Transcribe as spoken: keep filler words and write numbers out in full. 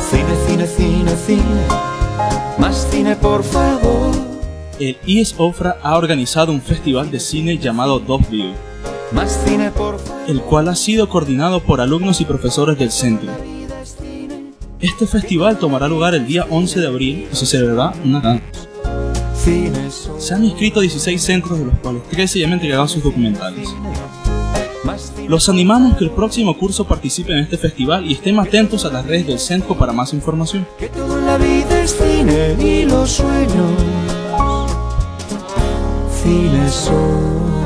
Cine, cine, cine, cine, más cine por favor. El I E S Ofra ha organizado un festival de cine llamado Doveville, Más cine por favor. el cual ha sido coordinado por alumnos y profesores del centro. Este festival tomará lugar el día once de abril y se celebrará una gala. Cine solo. Se han inscrito dieciséis centros, de los cuales trece ya han entregado sus documentales. Más cine. Los animamos que el próximo curso participe en este festival y estén atentos a las redes del centro para más información. Que todo en la vida es cine y los sueños. Cine solo.